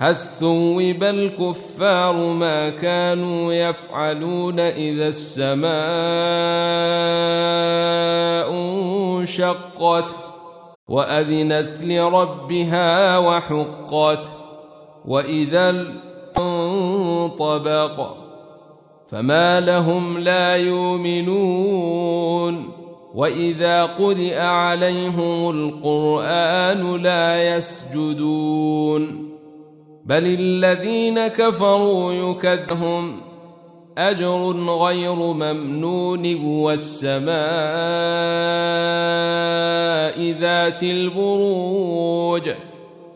هل ثوب الكفار ما كانوا يفعلون إذا السماء انشقت وأذنت لربها وحقت وإذا انطبق فما لهم لا يؤمنون وإذا قرئ عليهم القرآن لا يسجدون بل الذين كفروا يكذبون أجر غير ممنون والسماء ذات البروج